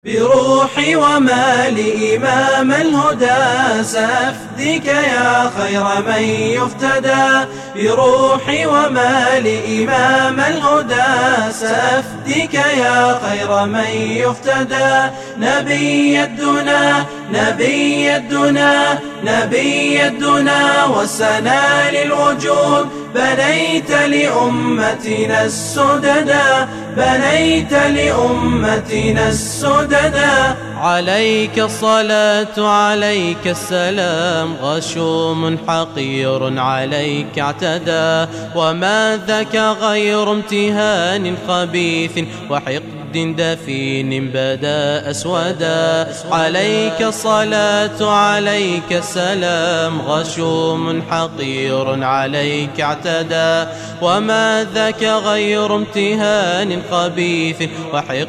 بروحي ومالي إمام الهدى سأفديك يا خير من يفتدى. بروحي ومالي إمام الهدى سأفديك يا خير من يفتدى. نبي الدنا نبي الدنا نبي الدنا والسنا للوجود بنيت لأمتنا السددا بنيت لأمتنا السددا. عليك الصلاة عليك السلام غشوم حقير عليك اعتدى وما ذاك غير امتهان خبيث وحقد دفين بدا أسودا. عليك الصلاة عليك السلام غشوم حقير عليك اعتدى وما ذاك غير امتهان خبيث وحقد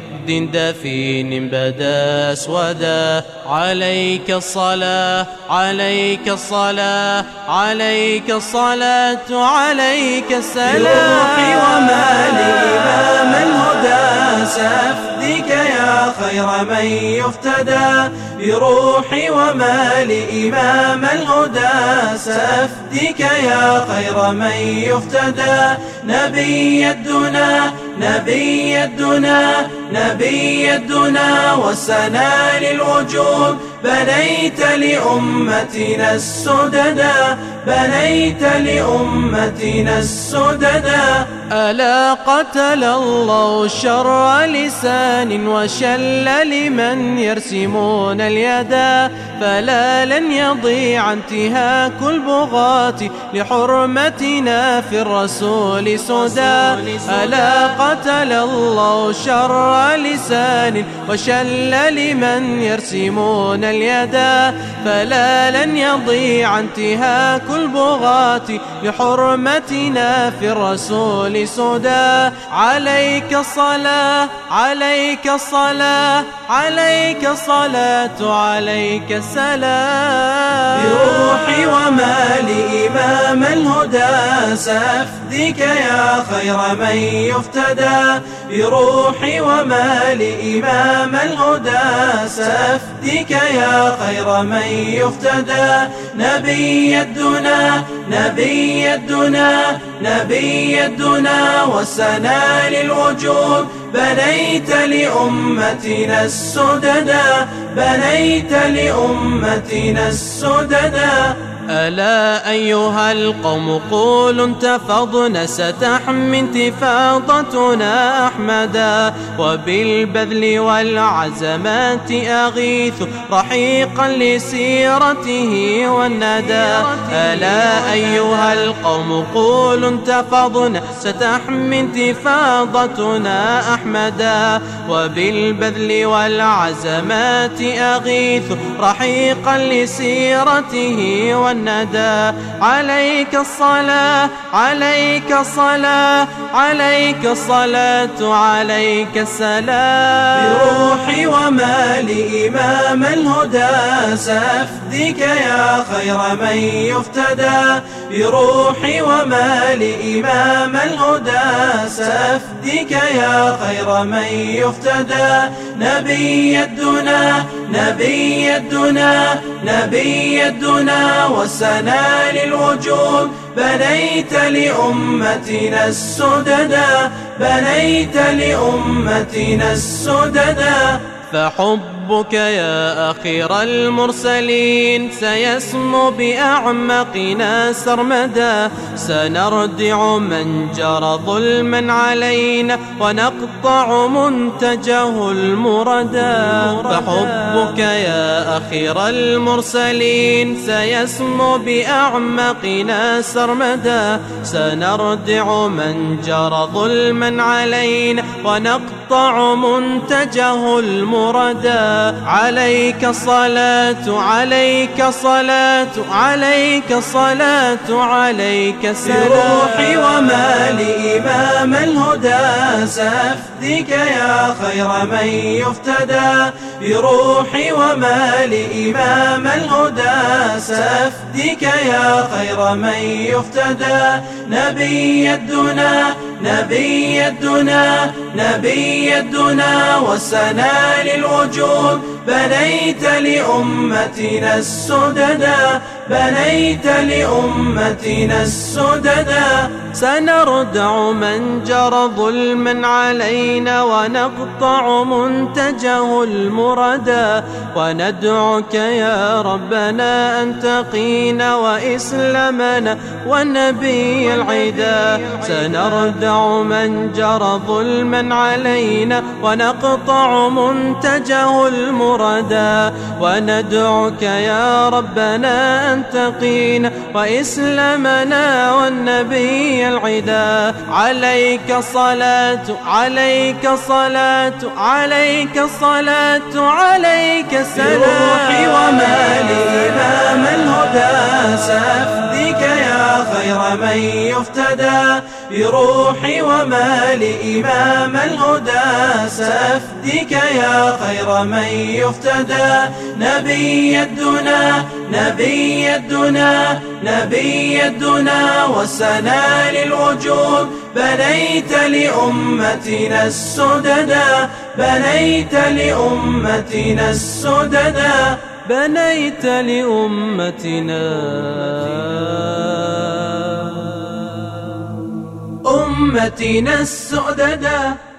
دفين بدا أسودا. عليك الصلاة عليك الصلاة عليك الصلاة عليك السلام. بروحي ومالي إمام الهدى سأفديك يا خير من يفتدى. بروحي ومالي إمام الهدى سأفديك يا خير من يفتدى. نبي الدنا نبي الدنا نبي الدنا والسنا للوجود بنيت لأمتنا السددا بنيت لأمتنا السددا. ألا قتل الله شر لسان وشل لمن يرسمون اليدا فلا لن يضيع انتهاك البغاة لحرمتنا في الرسول سدا. ألا قتل الله شر لسان وشل لمن يرسمون اليدا فلا لن يضيع انتهاك البغاة لحرمتنا في الرسول سدا. عليك الصلاة عليك الصلاة عليك الصلاة عليك السلام. بروحي ومالي إمام الهدى سأفديك يا خير من يفتدى. بروحي ومالي إمام الهدى سأفديك يا خير من يفتدى. نبي الدنا نبي الدنا نبي الدنا والسنا للوجود بنيت لأمتنا السددا بنيت لأمتنا السددا. ألا أيها القوم قولوا انتفضنا ستحمي انتفاضتنا أحمدا وبالبذل والعزمات أغيث رحيقا لسيرته والندى. ألا أيها القوم قولوا انتفضنا ستحمي انتفاضتنا أحمدا وبالبذل والعزمات أغيث رحيقا لسيرته والندى. عليك الصلاة عليك الصلاة عليك الصلاة عليك السلام. بروحي ومالي إمام الهدى سأفديك يا خير من يفتدى. بروحي ومالي إمام الهدى سأفديك يا خير من يفتدى. نبي الدنا نبي الدنا نبي الدنا والسنا للوجود بنيت لأمتنا السددا بنيت لأمتنا السددا. فحبك يا أخير المرسلين سيسمو بأعمقنا سرمدا سنردع من جرى ظلما علينا ونقطع منتجه المردا. فحبك يا أخير المرسلين سيسمو بأعمقنا سرمدا سنردع من جرى ظلما علينا ونقطع منتجه المردا. عليك الصلاة عليك الصلاة عليك الصلاة عليك السلام. بروحي ومالي إمام الهدى سأفديك يا خير من يفتدى. بروحي ومالي إمام الهدى سأفديك يا خير من يفتدى. نبي الدنا نبي الدنا نبي الدنا وسنا للوجود بنيت لأمتنا السددا بنيت لأمتنا السددا سنردع من جرى ظلما علينا ونقطع منتجه المردا وندعوك يا ربنا أن تقينا وإسلامنا والنبي العدا سنردع من جرى ظلما علينا ونقطع منتجه المردا وندعوك يا ربنا أن تقينا وإسلامنا والنبي العدا عليك صلاة عليك صلاة عليك صلاة عليك سلام بروحي ومالي إمام الهدى سأفديك يا خير من يفتدى بروحي ومالي إمام الهدى سأفديك يا خير من يفتدى نبي الدنا نبي الدنا نبي الدنا وسنا للوجود بنيت لأمتنا السددا بنيت لأمتنا السددا بنيت لأمتنا أمتنا السددا.